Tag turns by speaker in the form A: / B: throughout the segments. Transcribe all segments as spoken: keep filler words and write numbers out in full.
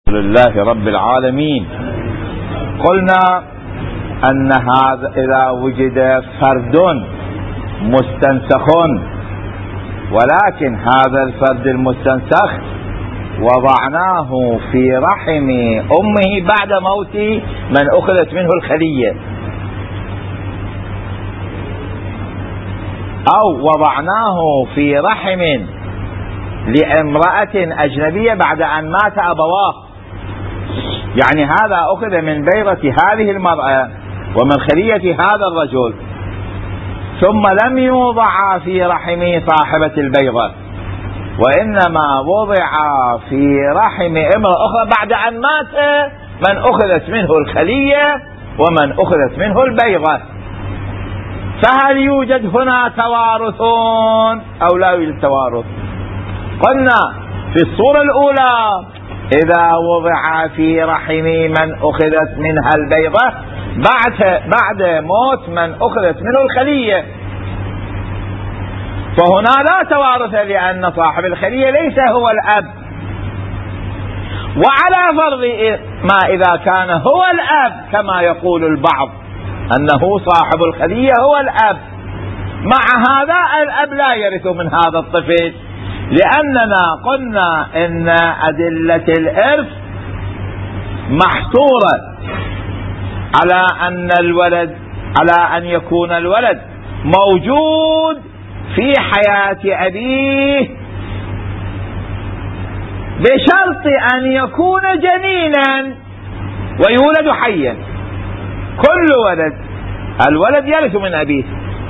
A: لله رب العالمين. قلنا أن هذا إذا وجد فرد مستنسخ، ولكن هذا الفرد المستنسخ وضعناه في رحم أمه بعد موت من أخذت منه الخلية، أو وضعناه في رحم لامرأة أجنبية بعد أن مات أبواه، يعني هذا أخذ من بيضة هذه المرأة ومن خلية هذا الرجل، ثم لم يوضع في رحم صاحبة البيضة، وإنما وضع في رحم امرأة أخرى بعد أن مات من أخذت منه الخلية ومن أخذت منه البيضة. فهل يوجد هنا توارث أو لا يوجد توارث؟ قلنا في الصورة الأولى إذا وضع في رحم من أخذت منها البيضة بعد بعد موت من أخذت منه الخلية، فهنا لا توارث لأن صاحب الخلية ليس هو الأب. وعلى فرض ما إذا كان هو الأب كما يقول البعض أنه صاحب الخلية هو الأب، مع هذا الأب لا يرث من هذا الطفل، لأننا قلنا إن أدلة الإرث محصورة على أن الولد على أن يكون الولد موجود في حياة أبيه بشرط أن يكون جنينا ويولد حيا. كل ولد الولد يرث من أبيه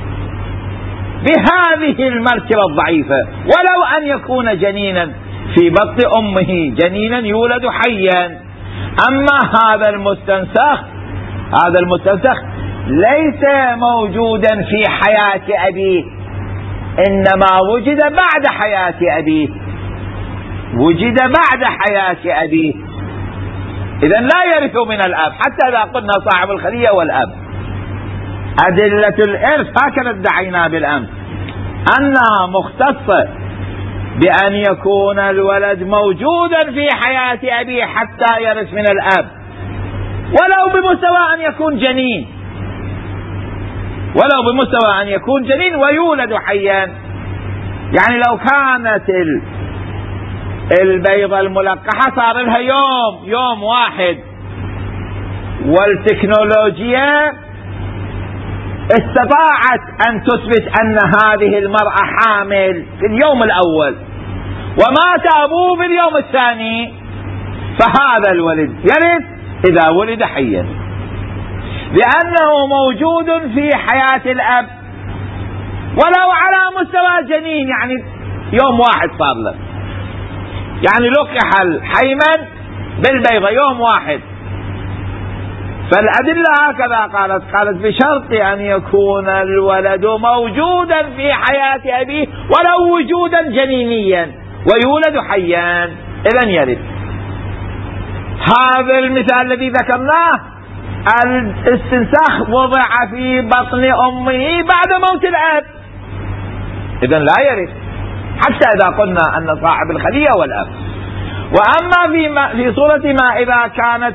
A: بهذه المرتبة الضعيفة، ولو أن يكون جنينا في بطن أمه جنينا يولد حيا. أما هذا المستنسخ هذا المستنسخ ليس موجودا في حياة أبيه، إنما وجد بعد حياة أبيه وجد بعد حياة أبيه إذن لا يرث من الأب، حتى إذا قلنا صاحب الخلية والأب. أدلة الإرث هكذا ادعينا بالأمس أنها مختصة بأن يكون الولد موجودا في حياة أبيه حتى يرث من الأب، ولو بمستوى أن يكون جنين ولو بمستوى أن يكون جنين ويولد حيا. يعني لو كانت البيضة الملقحة صار لها يوم يوم واحد، والتكنولوجيا استطاعت أن تثبت أن هذه المرأة حامل في اليوم الأول ومات أبوه في اليوم الثاني، فهذا الولد يرث إذا ولد حيا، لأنه موجود في حياة الأب ولو على مستوى جنين، يعني يوم واحد صار له، يعني لقح الحيمن بالبيضة يوم واحد. فالأدلة هكذا قالت قالت بشرط أن يكون الولد موجودا في حياة أبيه ولو وجودا جنينيا ويولد حيا إذن يرث. هذا المثال الذي ذكرناه الاستنساخ وضع في بطن أمه بعد موت الأب، إذن لا يرث حتى إذا قلنا أن صاحب الخلية هو الأب. وأما في, ما في صورة ما إذا كانت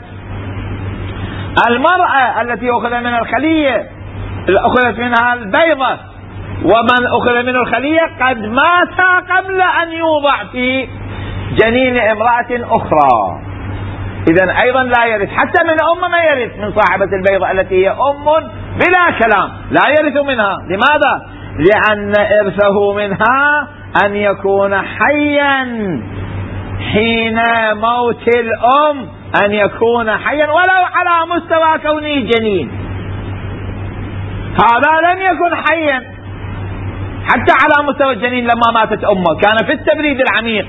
A: المرأة التي أخذ منها الخلية أخذت منها البيضة ومن أخذ منه الخلية قد مات قبل أن يوضع في جنين امرأة أخرى، إذن أيضا لا يرث حتى من أم ما يرث من صاحبة البيضة التي هي أم بلا كلام، لا يرث منها. لماذا؟ لأن إرثه منها أن يكون حيا حين موت الأم، أن يكون حيا ولو على مستوى كونه جنين. هذا لم يكن حيا حتى على مستوى الجنين لما ماتت أمه، كان في التبريد العميق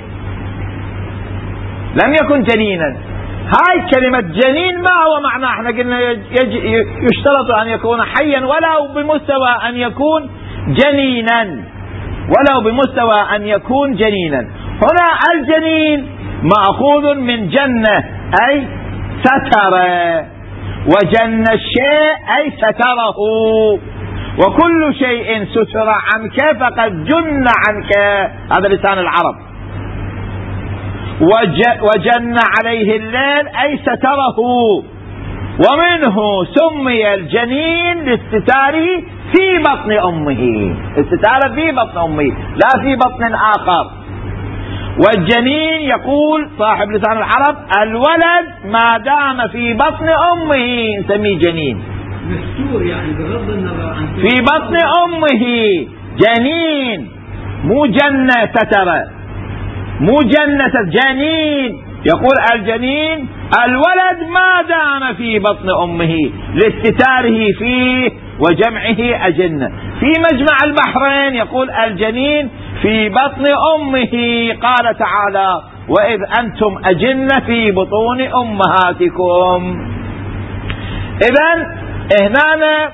A: لم يكن جنينا. هاي كلمة جنين ما هو معناه، احنا قلنا يشترط أن يكون حيا ولو بمستوى أن يكون جنينا ولو بمستوى أن يكون جنينا. هنا الجنين مأخوذ من جنة أي ستر، وجن الشيء أي ستره، وكل شيء ستر عنك فقد جن عنك، هذا لسان العرب. وجن عليه الليل أي ستره، ومنه سمي الجنين لاستتاره في بطن أمه، استتاره في بطن أمه لا في بطن آخر. والجنين يقول صاحب لسان العرب الولد ما دام في بطن أمه نسميه جنين،
B: مستور يعني بغض النظر عن
A: في بطن أمه جنين، مو جنة ستر، مو جنة جنين. يقول الجنين الولد ما دام في بطن أمه لاستتاره فيه وجمعه أجنة. في مجمع البحرين يقول الجنين في بطن أمه، قال تعالى وإذ أنتم أجنة في بطون أمهاتكم. إذن هنا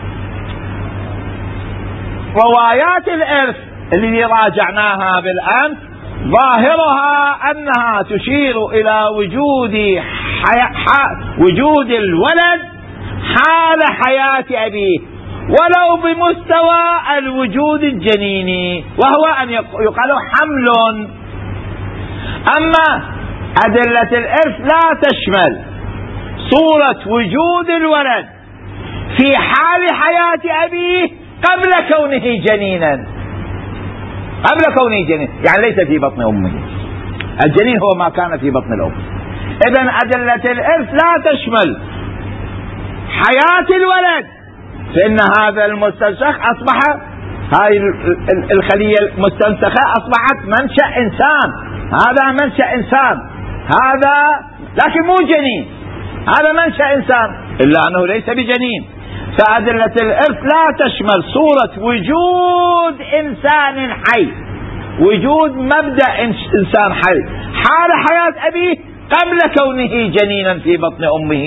A: روايات الإرث اللي راجعناها بالأمس ظاهرها أنها تشير إلى وجود حي... وجود الولد حال حياة أبيه ولو بمستوى الوجود الجنيني، وهو أن يقال حمل. أما أدلة الإرث لا تشمل صورة وجود الولد في حال حياة أبيه قبل كونه جنينا، قبل كونه جنين يعني ليس في بطن أمه. الجنين هو ما كان في بطن الأم. إذن أدلة الإرث لا تشمل حياة الولد، فإن هذا المستنسخ أصبح، هاي الخلية المستنسخة أصبحت منشأ إنسان، هذا منشأ إنسان، هذا لكن مو جنين، هذا منشأ إنسان إلا أنه ليس بجنين. فأدلة الإرث لا تشمل صورة وجود إنسان حي، وجود مبدأ إنسان حي حال حياة أبيه قبل كونه جنينا في بطن أمه.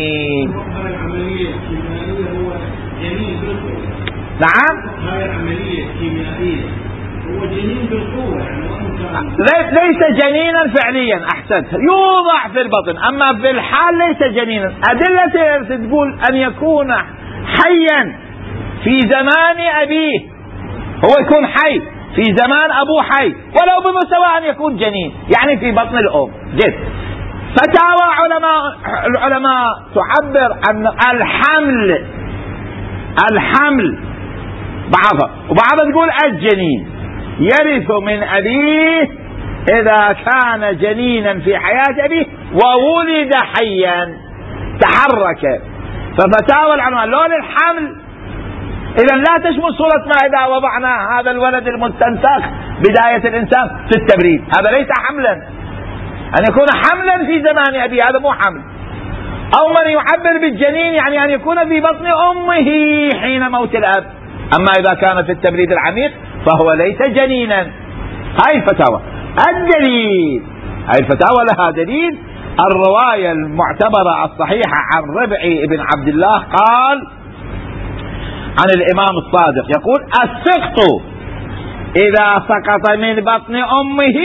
A: نعم
B: هاي العملية الكيميائية هو جنين بالقوة يعني
A: ليس جنينا فعليا، أحسنت، يوضع في البطن، أما في الحال ليس جنينا. أدلة الإرث تقول أن يكون حيا في زمان أبيه، هو يكون حي في زمان أبوه حي ولو بمستوى أن يكون جنين يعني في بطن الأم. جد فتاوى علماء العلماء تعبر عن الحمل، الحمل بعضها، وبعضها تقول الجنين يرث من أبيه إذا كان جنينا في حياة أبيه وولد حيا تحرك. ففتاوى العلماء لون الحمل إذا لا تشمل صورة ما إذا وضعنا هذا الولد المستنسخ بداية الإنسان في التبريد، هذا ليس حملا. أن يكون حملا في زمان أبيه هذا مو حمل. أو من يعبر بالجنين يعني أن يكون في بطن أمه حين موت الأب، أما إذا كان في التبريد العميق فهو ليس جنينا. هاي الفتاوى. الدليل، هاي الفتاوى لها دليل، الرواية المعتبرة الصحيحة عن ربعي بن عبد الله قال عن الإمام الصادق يقول السقط إذا سقط من بطن أمه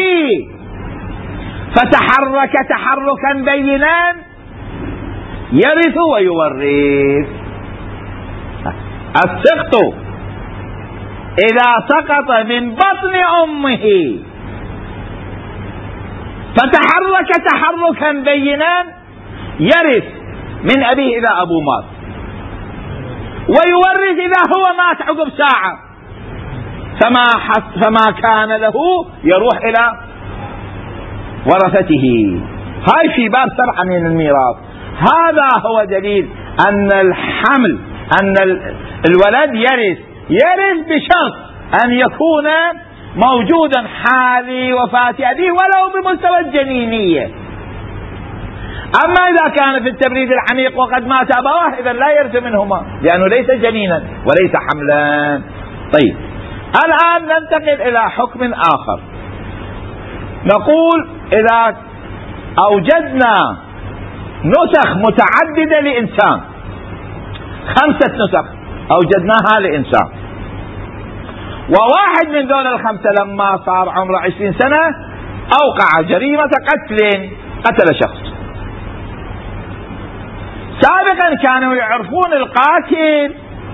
A: فتحرك تحركا بينا يرث ويورث. السقط إذا سقط من بطن أمه فتحرك تحركا بينا يرث من أبيه إذا أبوه مات، ويورث إذا هو مات عقب ساعة، فما, فما كان له يروح إلى ورثته. هاي في باب سبعة من الميراث. هذا هو دليل أن الحمل، أن الولد يرث، يرث بشرط أن يكون موجودا حال وفاة أبيه ولو بمستوى الجنينية. أما إذا كان في التبريد العميق وقد مات أبواه إذا لا يرث منهما لأنه ليس جنينا وليس حملا. طيب الآن ننتقل إلى حكم آخر. نقول إذا أوجدنا نسخ متعددة لإنسان، خمسة نسخ أوجدناها لإنسان، وواحد من دول الخمسة لما صار عمره عشرين سنة أوقع جريمة قتل، قتل شخص. سابقا كانوا يعرفون القاتل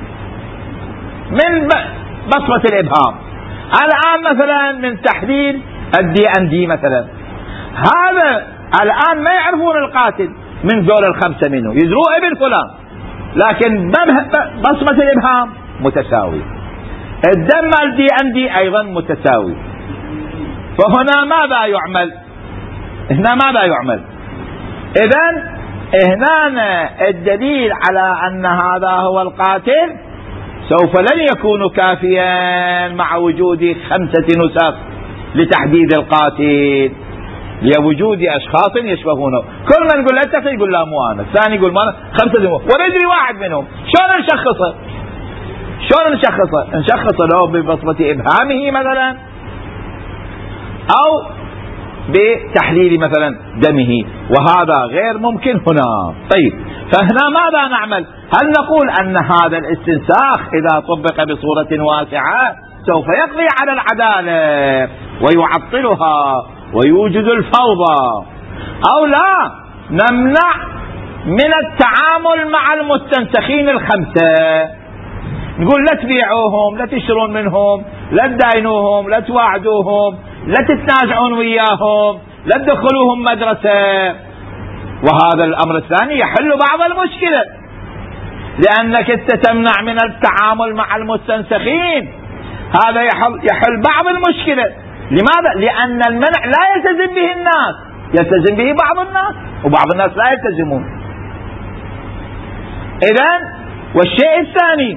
A: من بصمة الإبهام، الآن مثلا من تحليل الدي ان دي مثلا، هذا الآن ما يعرفون القاتل من ذول الخمسة منه، يدروا ابن فلان، لكن بصمة الإبهام متساوي، الدم الدي ان دي أيضا متساوي. فهنا ماذا يعمل؟ هنا ماذا يعمل؟ إذن هنا الدليل على أن هذا هو القاتل سوف لن يكون كافيا مع وجود خمسة نسخ لتحديد القاتل، لوجود أشخاص يشبهونه. كل ما نقول لا يقول لا مو أنا، الثاني يقول ما أنا، خمسة مو، وندري واحد منهم. شلون نشخصه؟ شلون نشخصه؟ نشخصه له ببصمة إبهامه مثلا، أو بتحليل مثلا دمه، وهذا غير ممكن هنا. طيب، فهنا ماذا نعمل؟ هل نقول أن هذا الاستنساخ إذا طبق بصورة واسعة سوف يقضي على العدالة ويعطلها ويوجد الفوضى، أو لا نمنع من التعامل مع المستنسخين الخمسة، نقول لا تبيعوهم، لا تشترون منهم، لا تداينوهم، لا تواعدوهم، لا تتنازعون وياهم، لا تدخلوهم مدرسة. وهذا الأمر الثاني يحل بعض المشكلة، لأنك انت تمنع من التعامل مع المستنسخين، هذا يحل, يحل بعض المشكلة. لماذا؟ لأن المنع لا يلتزم به الناس، يلتزم به بعض الناس، وبعض الناس لا يلتزمون. إذن والشيء الثاني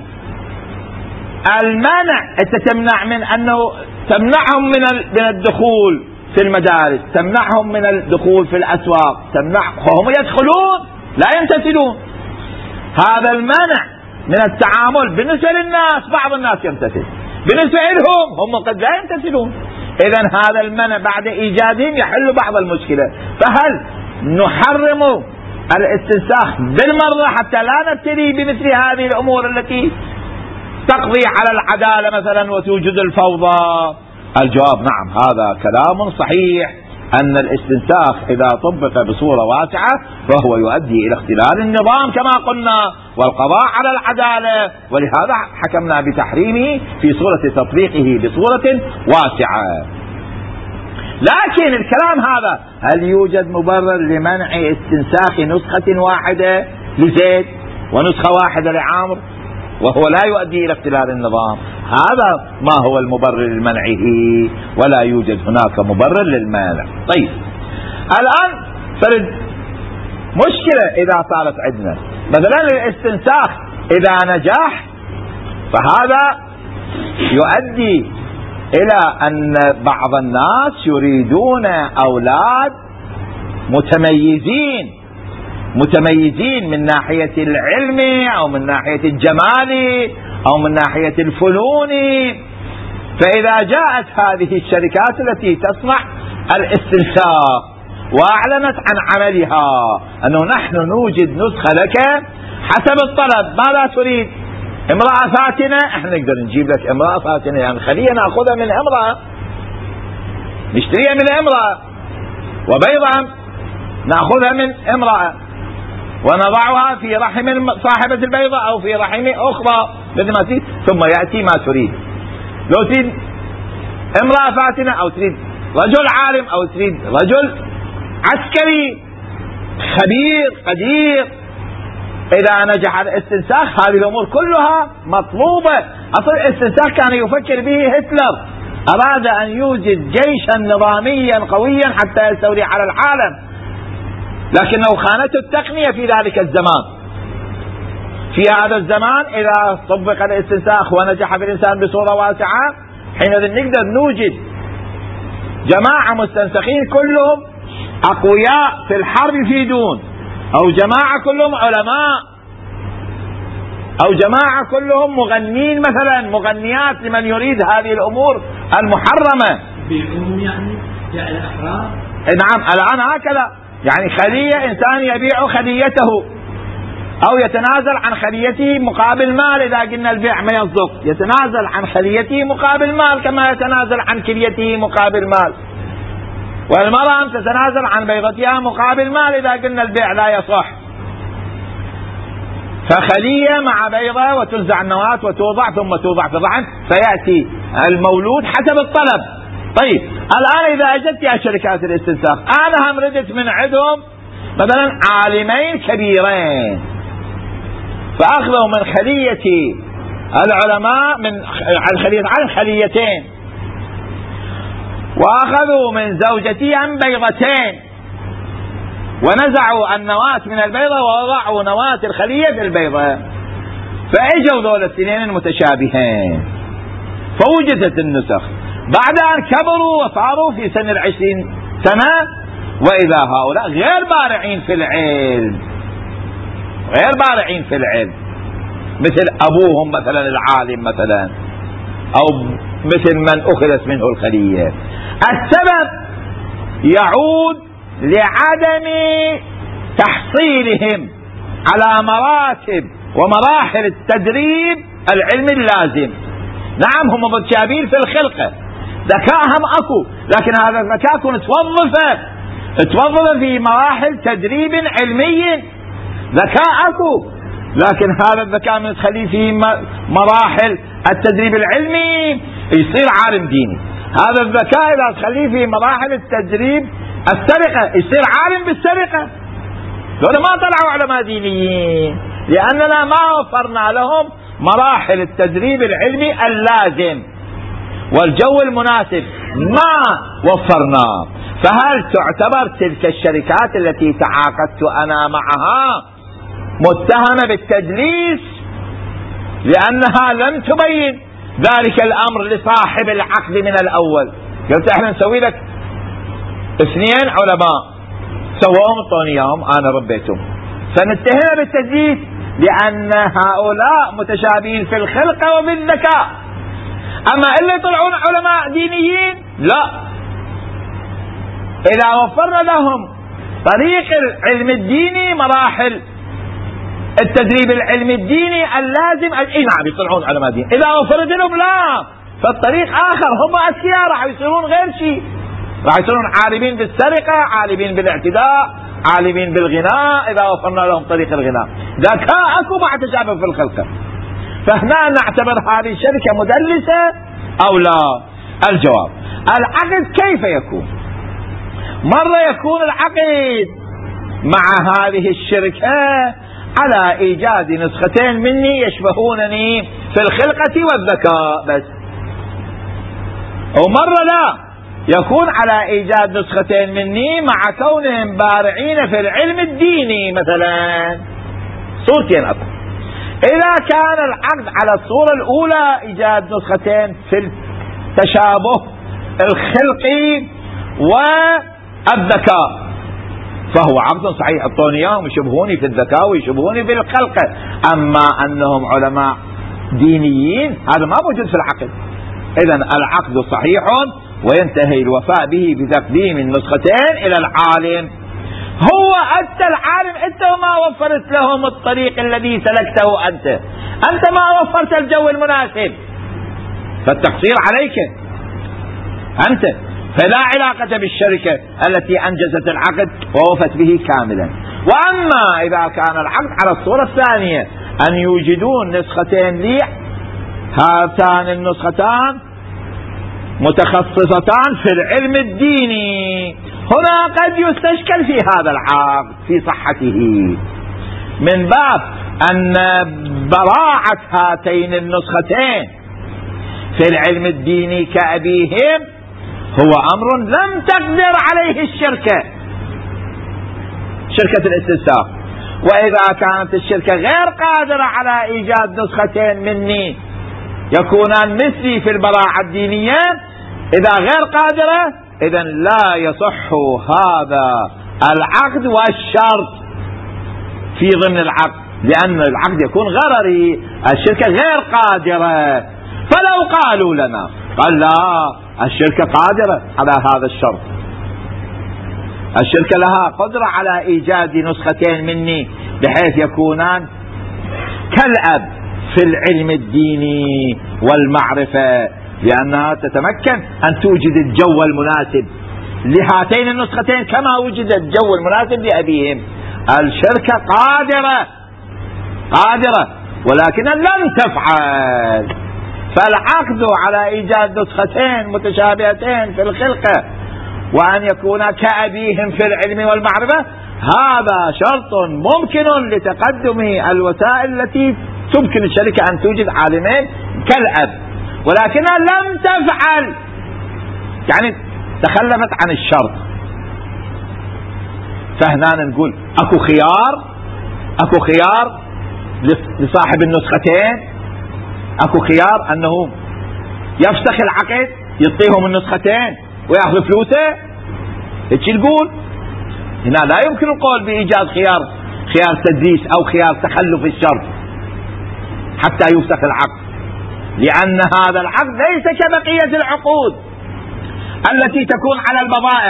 A: المنع، انت تمنع من أنه تمنعهم من من الدخول في المدارس، تمنعهم من الدخول في الأسواق، تمنع وهم يدخلون لا يمتثلون. هذا المنع من التعامل بالنسبة للناس بعض الناس يمتثل، بالنسبة لهم هم قد لا يمتثلون. إذن هذا المنع بعد إيجادهم يحل بعض المشكلة. فهل نحرم الاستنساخ بالمرة حتى لا نبتلي بمثل هذه الأمور التي تقضي على العدالة مثلا وتوجد الفوضى؟ الجواب نعم، هذا كلام صحيح، أن الاستنساخ إذا طبق بصورة واسعة فهو يؤدي إلى اختلال النظام كما قلنا والقضاء على العدالة، ولهذا حكمنا بتحريمه في صورة تطبيقه بصورة واسعة. لكن الكلام هذا، هل يوجد مبرر لمنع استنساخ نسخة واحدة لزيد ونسخة واحدة لعامر وهو لا يؤدي إلى اختلال النظام؟ هذا ما هو المبرر لمنعه، ولا يوجد هناك مبرر للمانع. طيب، الآن فرد مشكلة إذا صارت عندنا، مثلا الاستنساخ إذا نجح فهذا يؤدي إلى أن بعض الناس يريدون أولاد متميزين متميزين من ناحية العلم أو من ناحية الجمال أو من ناحية الفنون. فإذا جاءت هذه الشركات التي تصنع الاستنساخ وأعلنت عن عملها أنه نحن نوجد نسخة لك حسب الطلب، ماذا تريد؟ امرأة فاتنة، احنا نقدر نجيب لك امرأة فاتنة، يعني خلينا نأخذها من امرأة، نشتريها من امرأة، وبيضا نأخذها من امرأة ونضعها في رحم صاحبة البيضة أو في رحم أخرى مثل ما تريد، ثم يأتي ما تريد. لو تريد امرأة فاتنة أو تريد رجل عالم أو تريد رجل عسكري خبير قدير، إذا نجح الاستنساخ هذه الأمور كلها مطلوبة. أصل الاستنساخ كان يفكر به هتلر، أراد أن يوجد جيشا نظاميا قويا حتى يستولي على العالم، لكنه خانته التقنية في ذلك الزمان. في هذا الزمان إذا طبق الاستنساخ ونجح بالإنسان بصورة واسعة، حينئذ نقدر نوجد جماعة مستنسخين كلهم أقوياء في الحرب يفيدون، أو جماعة كلهم علماء، أو جماعة كلهم مغنين مثلا، مغنيات لمن يريد هذه الأمور المحرمة.
B: بيعهم يعني يعني الأحرار؟
A: نعم، الآن هكذا، يعني خلية إنسان يبيع خليته أو يتنازل عن خليته مقابل مال، إذا قلنا البيع ما يصدق، يتنازل عن خليته مقابل مال كما يتنازل عن كليته مقابل مال. والمرأة تتنازل عن بيضتها مقابل مال إذا قلنا البيع لا يصح. فخلية مع بيضة وتنزع النواة وتوضع ثم توضع في الرحم فيأتي المولود حسب الطلب. طيب، الآن إذا أجت يا شركات الاستنساخ أنا هم ردت من عندهم مثلا عالمين كبيرين فأخذوا من خلية العلماء من الخلية عن خليتين وأخذوا من زوجتي عن بيضتين ونزعوا النواة من البيضة ووضعوا نواة الخلية في البيضة فأجوا دول الاثنين المتشابهين فوجدت النسخ بعد أن كبروا وصاروا في سن العشرين سنة وإذا هؤلاء غير بارعين في العلم غير بارعين في العلم مثل أبوهم مثلا العالم مثلا أو مثل من أخذت منه الخلية. السبب يعود لعدم تحصيلهم على مراتب ومراحل التدريب العلمي اللازم. نعم هم متشابهين في الخلقة ذكاءهم أكو لكن هذا الذكاء يكون توظفه توظف في مراحل تدريب علمي ذكاء أكو لكن هذا الذكاء من تخليه في مراحل التدريب العلمي يصير عالم ديني. هذا الذكاء إذا تخليه في مراحل التدريب السرقة يصير عالم بالسرقة. لولا ما طلعوا علماء دينيين لأننا ما وفرنا لهم مراحل التدريب العلمي اللازم والجو المناسب ما وفرناه. فهل تعتبر تلك الشركات التي تعاقدت أنا معها متهمة بالتدليس لأنها لم تبين ذلك الأمر لصاحب العقد من الأول؟ قلت احنا نسوي لك اثنين علماء سووهم اعطونيهم انا ربيتهم فنتهمها بالتدليس لأن هؤلاء متشابهين في الخلقة وفي الذكاء. أما اللي يطلعون علماء دينيين لا، إذا وفرنا لهم طريق العلم الديني مراحل التدريب العلمي الديني اللازم اي نعم يطلعون علماء دين. إذا وفرت لهم لا فالطريق آخر هم أذكياء راح يصيرون غير شيء راح يصيرون عالمين بالسرقة عالمين بالاعتداء عالمين بالغناء إذا وفرنا لهم طريق الغناء. ذكاء أكو مع تشابه في الخلقة. فهنا نعتبر هذه الشركة مدلسة أو لا؟ الجواب العقد كيف يكون؟ مرة يكون العقد مع هذه الشركة على إيجاد نسختين مني يشبهونني في الخلقة والذكاء بس، ومرة لا يكون على إيجاد نسختين مني مع كونهم بارعين في العلم الديني مثلا. صورتين أكو. إذا كان العقد على الصورة الأولى إيجاد نسختين في التشابه الخلقي والذكاء فهو عقد صحيح اعطوني اياهم يشبهوني في الذكاء ويشبهوني في الخلقة. أما أنهم علماء دينيين هذا ما موجود في العقد. إذن العقد صحيح وينتهي الوفاء به بتقديم النسختين إلى العالم. هو أنت العالم أنت وما وفرت لهم الطريق الذي سلكته أنت أنت ما وفرت الجو المناسب فالتقصير عليك أنت، فلا علاقة بالشركة التي أنجزت العقد ووفت به كاملا. وأما إذا كان العقد على الصورة الثانية أن يوجدون نسختين لي هاتان النسختان متخصصتان في العلم الديني هنا قد يستشكل في هذا العقد في صحته من باب أن براعة هاتين النسختين في العلم الديني كأبيهم هو أمر لم تقدر عليه الشركة شركة الاستنساخ. وإذا كانت الشركة غير قادرة على إيجاد نسختين مني يكونان مثلي في البراعة الدينية إذا غير قادرة إذن لا يصح هذا العقد والشرط في ضمن العقد لأن العقد يكون غرري الشركة غير قادرة. فلو قالوا لنا قال لا الشركة قادرة على هذا الشرط الشركة لها قدرة على إيجاد نسختين مني بحيث يكونان كالأب في العلم الديني والمعرفة لأنها تتمكن أن توجد الجو المناسب لهاتين النسختين كما وجد الجو المناسب لأبيهم. الشركة قادرة قادرة ولكن لم تفعل. فالعقد على إيجاد نسختين متشابهتين في الخلقة وأن يكونا كأبيهم في العلم والمعرفة هذا شرط ممكن لتقدم الوسائل التي تمكن الشركة أن توجد عالمين كالأب، ولكنها لم تفعل، يعني تخلفت عن الشرط. فهنا نقول أكو خيار، أكو خيار لصاحب النسختين، أكو خيار أنه يفسخ العقد يعطيهم النسختين ويأخذ فلوسه. هيك نقول هنا لا يمكن القول بإيجاد خيار خيار تدليس أو خيار تخلف الشرط حتى يفسخ العقد، لأن هذا العقد ليس كبقية العقود التي تكون على البضائع،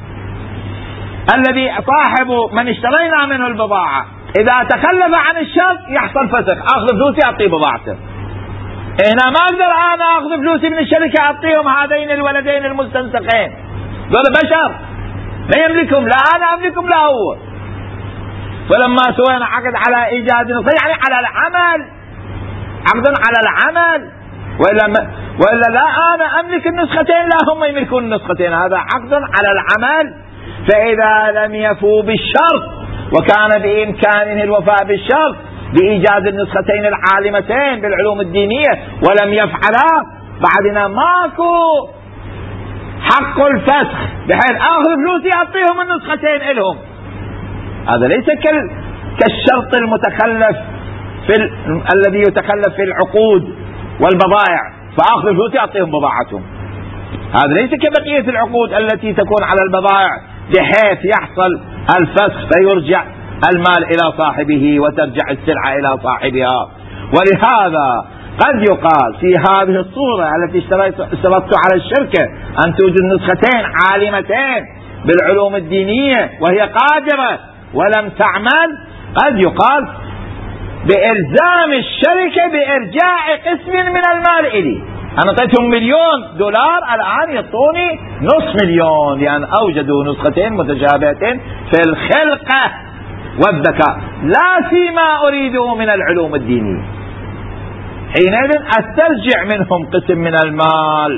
A: الذي صاحب من اشترينا منه البضاعة إذا تخلف عن الشرط يحصل فسخ، أخذ فلوسي أعطيه بضاعته. هنا ما أقدر أنا أخذ فلوسي من الشركة أعطيهم هذين الولدين المستنسخين، دول بشر لا يملكهم، لا أنا أملكهم لا هو. فلما سوينا عقد على إيجاد نسخة يعني على العمل، عقد على العمل، وإلا, ما وإلا لا أنا أملك النسختين لا هم يملكون النسختين، هذا عقد على العمل. فإذا لم يفوا بالشرط وكان بإمكانه الوفاء بالشرط بإيجاد النسختين العالمتين بالعلوم الدينية ولم يفعلا، بعدنا ماكو حق الفسخ بحيث آخذ فلوسي أعطيهم النسختين إلهم. هذا ليس كالشرط المتخلف في ال... الذي يتخلف في العقود والبضائع فآخذ فلوسي أعطيهم بضاعتهم. هذا ليس كبقية العقود التي تكون على البضائع بحيث يحصل الفسخ فيرجع المال إلى صاحبه وترجع السلعة إلى صاحبها. ولهذا قد يقال في هذه الصورة التي اشترطت على الشركة أن توجد نسختين عالمتين بالعلوم الدينية وهي قادرة ولم تعمل، قد يقال بإلزام الشركة بإرجاع قسم من المال إلي. أنا أعطيتهم مليون دولار الآن يعطوني نصف مليون لأن أوجدوا نسختين متشابهتين في الخلقة والذكاء لا فيما أريده من العلوم الدينية. حينئذ أسترجع منهم قسم من المال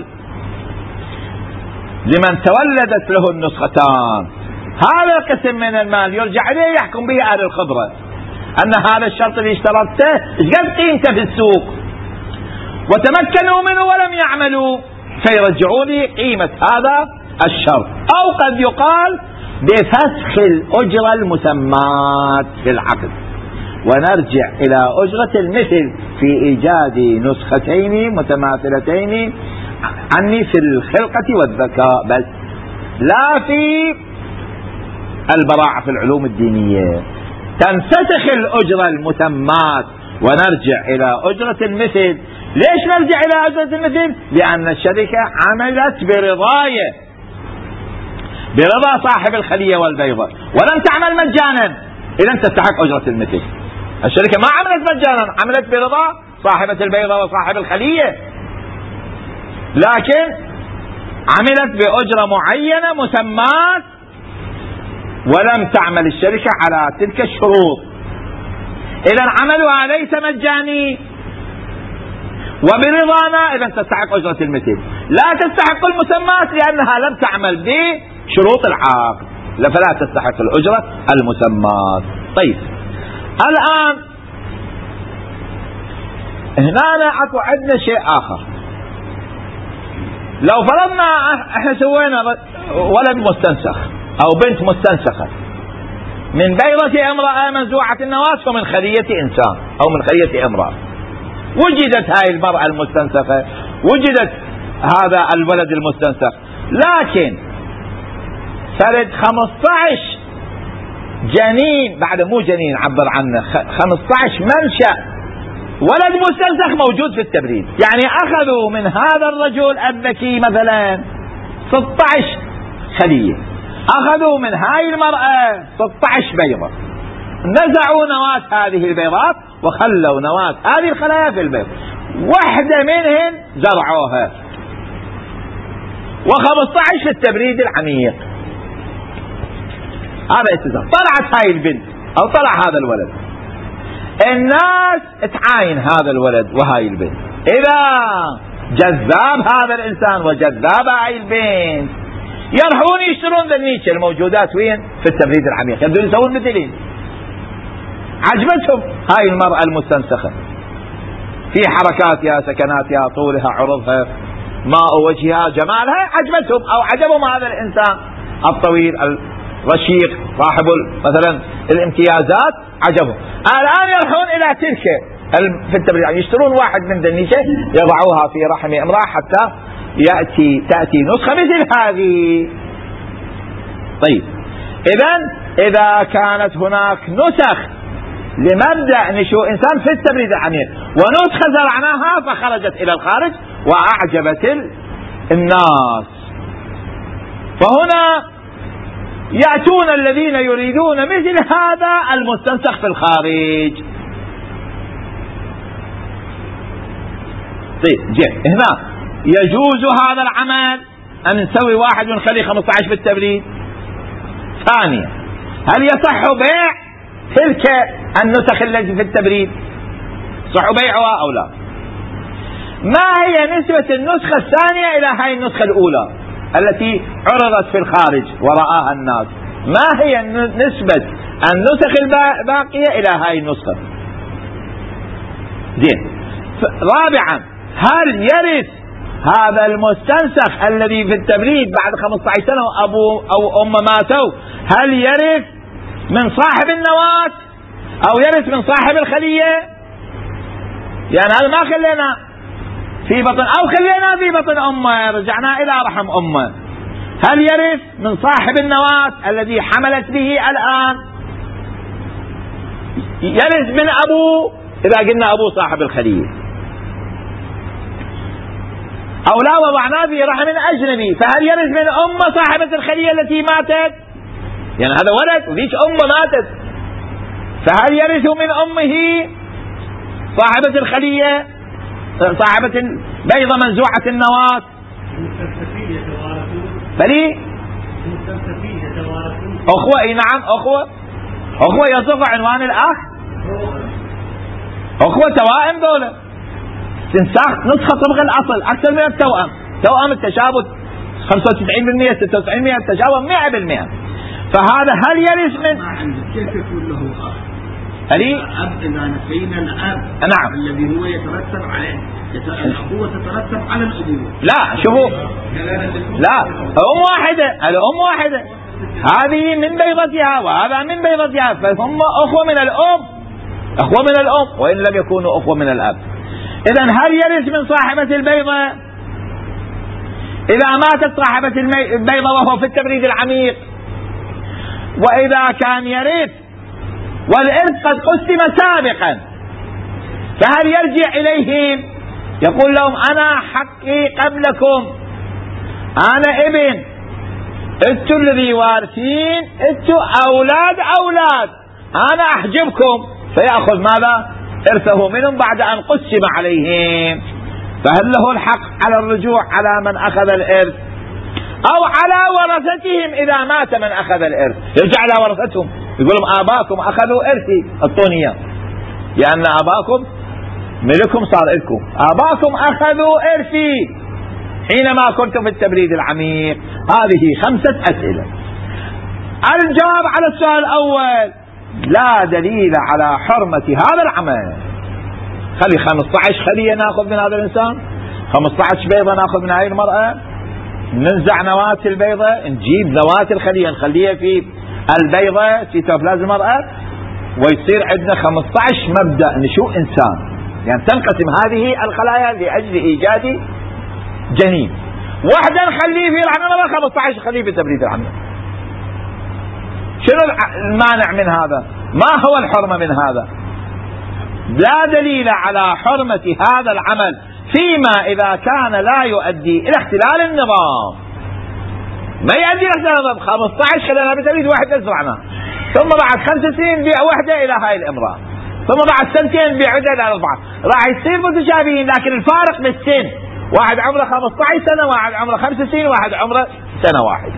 A: لمن تولدت له النسختان. هذا القسم من المال يرجع إليه يحكم به أهل الخبرة أن هذا الشرط اللي اشترطته قد قيمته في السوق وتمكنوا منه ولم يعملوا فيرجعوا لي قيمة هذا الشرط. أو قد يقال بفسخ الأجرة المسمات في العقد ونرجع إلى أجرة المثل في إيجاد نسختين متماثلتين عني في الخلقة والذكاء بس لا في البراعة في العلوم الدينية. تنفسخ الأجرة المسمات ونرجع إلى أجرة المثل. ليش نرجع إلى أجرة المثل؟ لأن الشركة عملت برضاية برضا صاحب الخلية والبيضة ولم تعمل مجانا، إذن تستحق أجرة المثل. الشركة ما عملت مجانا، عملت برضا صاحبة البيضة وصاحب الخلية، لكن عملت بأجرة معينة مسمات ولم تعمل الشركة على تلك الشروط، إذن عملها ليس مجاني وبرضانا، إذن تستحق أجرة المثل. لا تستحق المسمات لأنها لم تعمل بشروط العقد فلا تستحق الأجرة المسمات. طيب الآن هنا اكو عندنا شيء آخر. لو فرضنا احنا سوينا ولد مستنسخ أو بنت مستنسخة من بيضة امرأة منزوعة النواة ومن خلية إنسان أو من خلية امرأة، وجدت هاي المرأة المستنسخة، وجدت هذا الولد المستنسخ، لكن فرد خمسة عشر جنين بعد مو جنين عبر عنه خمسة عشر منشأ ولد مستنسخ موجود في التبريد. يعني أخذوا من هذا الرجل الذكي مثلا ستة عشر خلية، أخذوا من هاي المرأة ستة عشر بيضة، نزعوا نواة هذه البيضات وخلوا نواة هذه الخلايا في البيض، واحدة منهن زرعوها وخمسة عشر في التبريد العميق. هذا اتزار. طلعت هاي البنت أو طلع هذا الولد، الناس تعاين هذا الولد وهاي البنت إذا جذاب هذا الإنسان وجذاب هاي البنت يروحون يشترون ذنيك الموجودات وين؟ في التبريد العميق، يبدون يسوون مثلين. عجبتهم هاي المرأة المستنسخة في حركاتها، سكناتها، طولها، عرضها، ماء وجهها، جمالها، عجبتهم أو عجبهم هذا الإنسان الطويل الرشيق صاحب مثلا الامتيازات، عجبهم. الآن يروحون إلى تلك في التبريد، يعني يشترون واحد من ذنيشة يضعوها في رحم امرأة حتى يأتي تأتي نسخة مثل هذه. طيب إذن إذا كانت هناك نسخ لمبدأ نشوء إنسان في التبريد العميق ونسخة زرعناها فخرجت إلى الخارج وأعجبت الناس، فهنا يأتون الذين يريدون مثل هذا المستنسخ في الخارج. طيب جه هنا يجوز هذا العمل أن نسوي واحد ونخلي خمسة عشر بالتبريد. ثانيا، هل يصح بيع تلك النسخ التي في التبريد؟ صح بيعها أو لا؟ ما هي نسبة النسخة الثانية إلى هاي النسخة الأولى التي عرضت في الخارج ورآها الناس؟ ما هي نسبة النسخ الباقية إلى هاي النسخة؟ زين. رابعا، هل يرث هذا المستنسخ الذي في التبريد بعد خمسة عشر سنة أبو أو أم ماتوا، هل يرث من صاحب النواة أو يرث من صاحب الخلية؟ يعني هل ما خلينا في بطن أو خلينا في بطن أمه رجعنا إلى رحم أمه، هل يرث من صاحب النواة الذي حملت به الآن؟ يرث من أبوه إذا قلنا أبوه صاحب الخلية، أو لا وضعناه في رحم أجنبي، فهل يرث من أمه صاحبة الخلية التي ماتت؟ يعني هذا ولد وذيك أمه ماتت، فهل يرث من أمه صاحبة الخلية صاحبة البيضة منزوعة النواة؟ بلي أخوة. اي نعم أخوة، أخوة يصف عنوان الأخ، أخوة توائم دولة تنساخ نسخة طبق الأصل أكثر من التوأم، توأم التشابه خمسة وتسعين بالمئة ستة وتسعين بالمئة التشابه مئة بالمئة، فهذا هل يرث من
B: كيف يكون له أخ؟
A: ألي
B: الأب إذا نسينا الأب
A: نعم
B: الذي هو يترتب عليه الأخوة تترتب على الأبوة.
A: لا شوفوا، لا أم واحدة، الأم واحدة، هذه من بيضتها وهذا من بيضتها، فهم أخوة من الأم، أخوة من الأم وإن لم يكونوا أخوة من الأب. إذن هل يرث من صاحبة البيضة إذا ماتت صاحبة البيضة وهو في التبريد العميق؟ وإذا كان يرث والإرث قد قسم سابقا، فهل يرجع إليهم يقول لهم أنا حقي قبلكم، أنا ابن، انتوا الذي وارثين، انتوا أولاد أولاد، أنا أحجبكم، فيأخذ ماذا؟ إرثه منهم بعد أن قسم عليهم. فهل له الحق على الرجوع على من أخذ الإرث أو على ورثتهم إذا مات من أخذ الإرث؟ يرجع على ورثتهم يقول لهم آباكم أخذوا إرثي اعطوني إياه، لأن آباكم ملكم صار لكم، آباكم أخذوا إرثي حينما كنتم في التبريد العميق. هذه خمسة أسئلة. الجواب على السؤال الأول، لا دليل على حرمة هذا العمل. خلي خمسة عشر خلية ناخذ من هذا الإنسان، خمسة عشر بيضة ناخذ من هذه المرأة، ننزع نواة البيضة، نجيب نواة الخلية نخليها في البيضة سيتوبلازم المرأة، ويصير عندنا خمسة عشر مبدأ نشوء إنسان. يعني تنقسم هذه الخلايا لأجل إيجاد جنين. واحدة نخليه في رحم المرأة، خمسة عشر خليه في تبريد العمل. شنو المانع من هذا؟ ما هو الحرمة من هذا؟ لا دليل على حرمة هذا العمل فيما إذا كان لا يؤدي إلى اختلال النظام. ما يؤدي إلى اختلال النظام، خمسة عشر خلينا بتبريد واحد نزرعنا، ثم بعد خمس سنين نبيع وحدة إلى هاي الامرأة، ثم بعد سنتين نبيع وحدة إلى أربعة، راح يصير متشابهين، لكن الفارق بالسن، واحد عمره خمسة عشر سنة، واحد عمره خمس سنين، واحد عمره سنة واحد.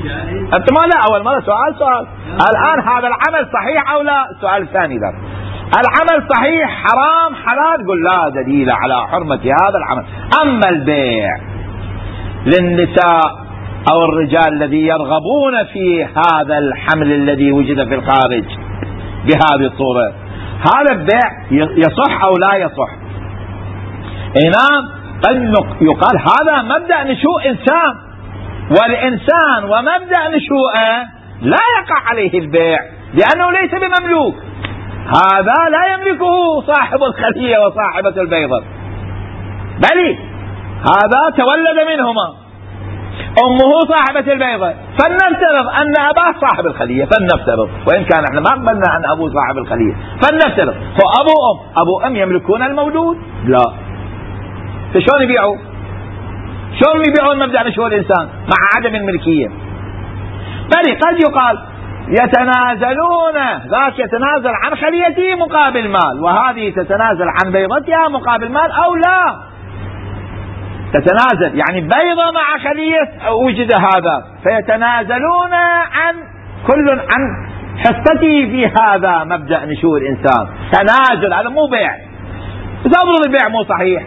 A: أنت ما لا أول مرة سؤال سؤال الآن هذا العمل صحيح أو لا؟ السؤال الثاني ذا العمل صحيح حرام حلال، قل لا دليل على حرمة هذا العمل. أما البيع للنساء أو الرجال الذي يرغبون في هذا الحمل الذي وجد في الخارج بهذه الصورة، هذا البيع يصح أو لا يصح؟ هنا قد يقال هذا مبدأ نشوء إنسان، والإنسان ومبدأ نشوءه لا يقع عليه البيع لأنه ليس بمملوك. هذا لا يملكه صاحب الخلية وصاحبة البيضة، بل هذا تولد منهما، أمه صاحبة البيضة، فلنفترض أن أباه صاحب الخلية، فلنفترض وإن كان احنا ما قبلنا عن أبوه صاحب الخلية، فلنفترض فأبو أم أبو أم يملكون المولود؟ لا. فشون يبيعوا؟ شون يبيعون مبدأ نشوء الإنسان مع عدم الملكية؟ بل قد يقال يتنازلون، ذاك يتنازل عن خليته مقابل مال، وهذه تتنازل عن بيضتها مقابل مال، أو لا تتنازل يعني بيضة مع خلية وجد هذا، فيتنازلون عن كل عن حصته في هذا مبدأ نشوء الإنسان. تنازل، هذا مو بيع. تفضل البيع مو صحيح.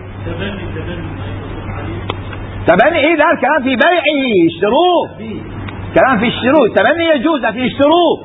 A: تبني إيه؟ ذا الكلام في بيعه، يشتروه، كلام في الشروط. التبني يجوز لكن يشتروه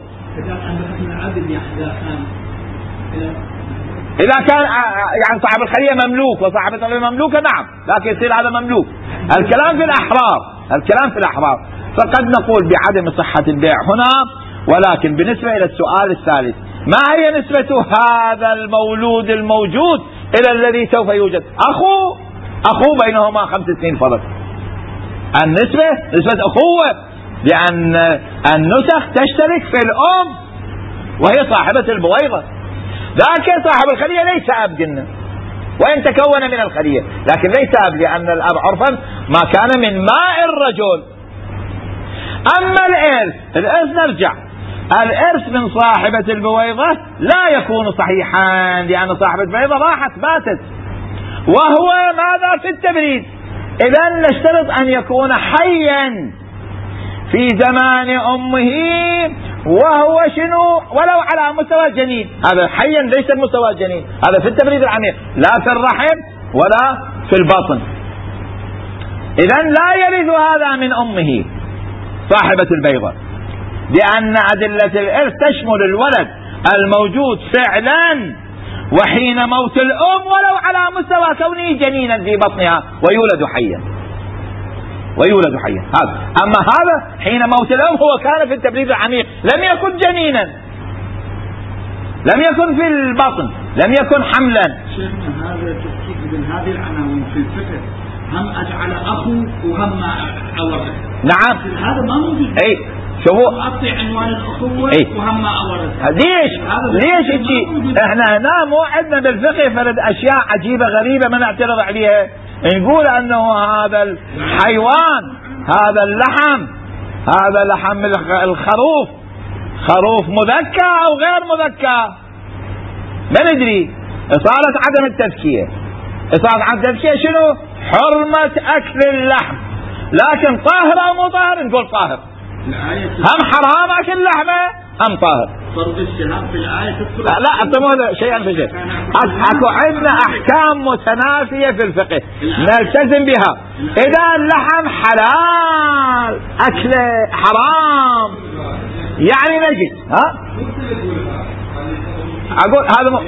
A: إذا كان يعني صاحب الخلية مملوك وصاحب الخلية مملوكة، نعم، لكن يصير هذا مملوك. الكلام في الأحرار، الكلام في الأحرار. فقد نقول بعدم صحة البيع هنا. ولكن بالنسبة إلى السؤال الثالث، ما هي نسبة هذا المولود الموجود إلى الذي سوف يوجد؟ أخو أخو بينهما خمس سنين فرق. النسبة نسبة أخوة، لأن النسخ تشترك في الأم وهي صاحبة البويضة. ذاك صاحب الخلية ليس أب جنة وإن تكون من الخلية، لكن ليس أب، لأن الأب عرفا ما كان من ماء الرجل. أما الإرث، الإرث نرجع، الإرث من صاحبة البويضة لا يكون صحيحا، لأن صاحبة البويضة راحت ماتت، وهو ماذا في التبريد. إذن نشترط أن يكون حيا في زمان أمه، وهو شنو ولو على مستوى الجنين. هذا حيا ليس مستوى الجنين، هذا في التبريد العميق، لا في الرحم ولا في البطن. إذن لا يرث هذا من أمه صاحبة البيضة، لأن أدلة الإرث تشمل الولد الموجود فعلا وحين موت الأم ولو على مستوى كونه جنينا في بطنها ويولد حيا ويولد حيا هذا. أما هذا حين موت الأم هو كان في التبريد العميق، لم يكن جنينا، لم يكن في البطن، لم يكن حملا.
B: شيخنا هذا تفكيك من هذه العناوين في الفقه، هم أجعل أخو وهم أورث.
A: نعم
B: هذا ما موجود.
A: أي شوفوا
B: أعطي عنوان الأخوة
A: ايه؟
B: وهم أورث.
A: ليش ليش هيك؟ احنا هنا مو عندنا بالفقه فرد أشياء عجيبة غريبة ما نعترض عليها، نقول أنه هذا الحيوان، هذا اللحم، هذا لحم الخروف، خروف مذكى أو غير مذكى ما ندري. صارت عدم التذكية، صارت عدم التذكية شنو؟ حرمة أكل اللحم، لكن طاهر أو مو طاهر؟ نقول طاهر. هم حرام أكل لحمة أم طاهر؟
B: فرض السهام في الآية
A: لا لا أنتم شيئا في شيء. أكو عندنا أحكام متنافية في الفقه نلتزم بها. إذا اللحم حلال أكله حرام يعني نجس، ها؟ أقول هذا م...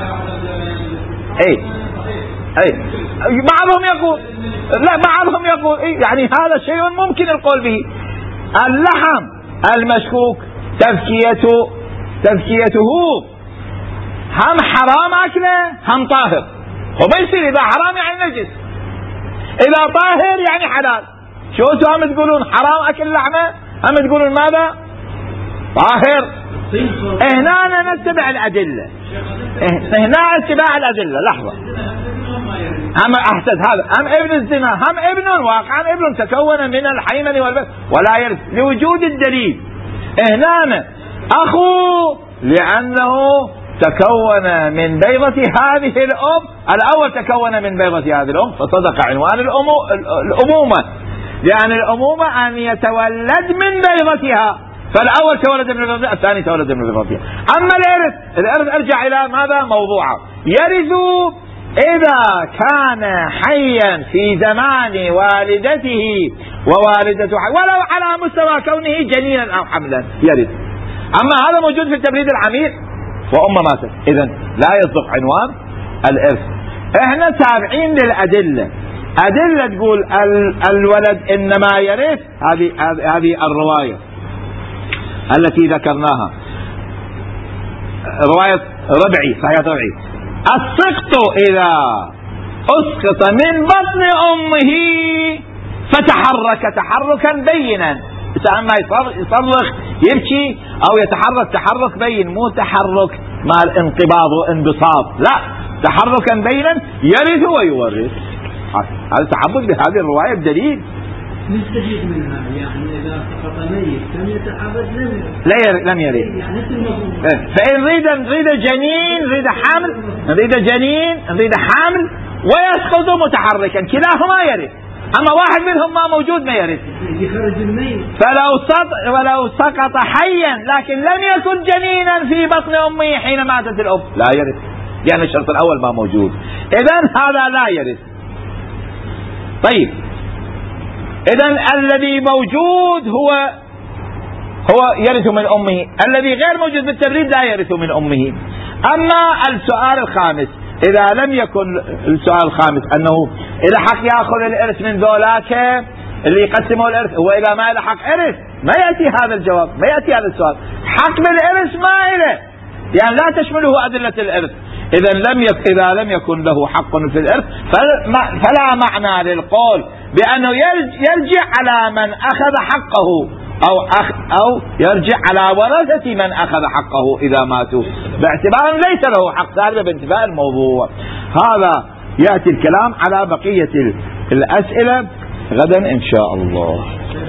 A: أي أي بعضهم يقول لا، بعضهم يقول إيه؟ يعني هذا شيء ممكن القول به. اللحم المشكوك تذكيته تذكيته هم حرام أكله هم طاهر، هو ما يصير إذا حرام يعني نجس، إذا طاهر يعني حلال. شو أنتم هم تقولون حرام أكل اللحمة، هم تقولون ماذا؟ طاهر. هنا نتبع الأدلة، هنا اتباع الأدلة. لحظة، هم أحسد هذا هم ابن الزنا، هم ابن واقعا ابن تكون من الحيمن والبث ولا يرث لوجود الدليل. هنا أخو لأنه تكون من بيضة هذه الأم، الأول تكون من بيضة هذه الأم فصدق عنوان الأمومة، لأن الأمومة أن يتولد من بيضتها، فالأول تولد من الرضيع، الثاني تولد من الرضيع. أما الإرث، الإرث أرجع إلى ماذا؟ موضوعه. يرث إذا كان حيا في زمان والدته ووالدته حي، ولو على مستوى كونه جنينا أو حملا يرث. أما هذا موجود في التبريد العميق وأمه ماتت، إذن لا يصدق عنوان الإرث. إحنا تابعين للأدلة، أدلة تقول الولد إنما يرث، هذه هذه الرواية التي ذكرناها، رواية ربعي، صحيح ربعي: السقط إذا أسقط من بطن أمه فتحرك تحركا بينا، أما يصرخ يبكي أو يتحرك تحرك بين، مو تحرك مع الانقباض وانبساط، لا، تحركا بينا يرث ويورث. هذا تعبد بهذه الرواية بدليل.
C: نستفيد منها يعني إذا سقط ميت لم يتحرك
A: لا لم يرث.
C: يعني
A: فإن نريد نريد جنين، نريد حمل، نريد جنين، نريد حمل ويسقط متحركا، كلاهما يرث. أما واحد منهم ما موجود ما يرث. فلو سقط ولو سقط حيا لكن لم يكن جنينا في بطن أمه حين ماتت الأم لا يرث، يعني الشرط الأول ما موجود، إذن هذا لا يرث. طيب، إذن الذي موجود هو هو يرث من أمه، الذي غير موجود بالتبريد لا يرث من أمه. أما السؤال الخامس، إذا لم يكن السؤال الخامس أنه إذا حق يأخذ الإرث من ذولاك اللي يقسموا الإرث، هو إذا ما له حق إرث ما يأتي هذا الجواب، ما يأتي هذا السؤال. حق بالإرث ما إله، يعني لا تشمله أدلة الإرث. إذا لم يك إذا لم يكن له حق في الإرث فلا معنى للقول بأنه يرجع على من أخذ حقه أو أخ أو يرجع على ورثة من أخذ حقه إذا ماتوا، باعتبار ليس له حق، ذلك بانتفاء الموضوع. هذا يأتي الكلام على بقية الأسئلة غدا إن شاء الله.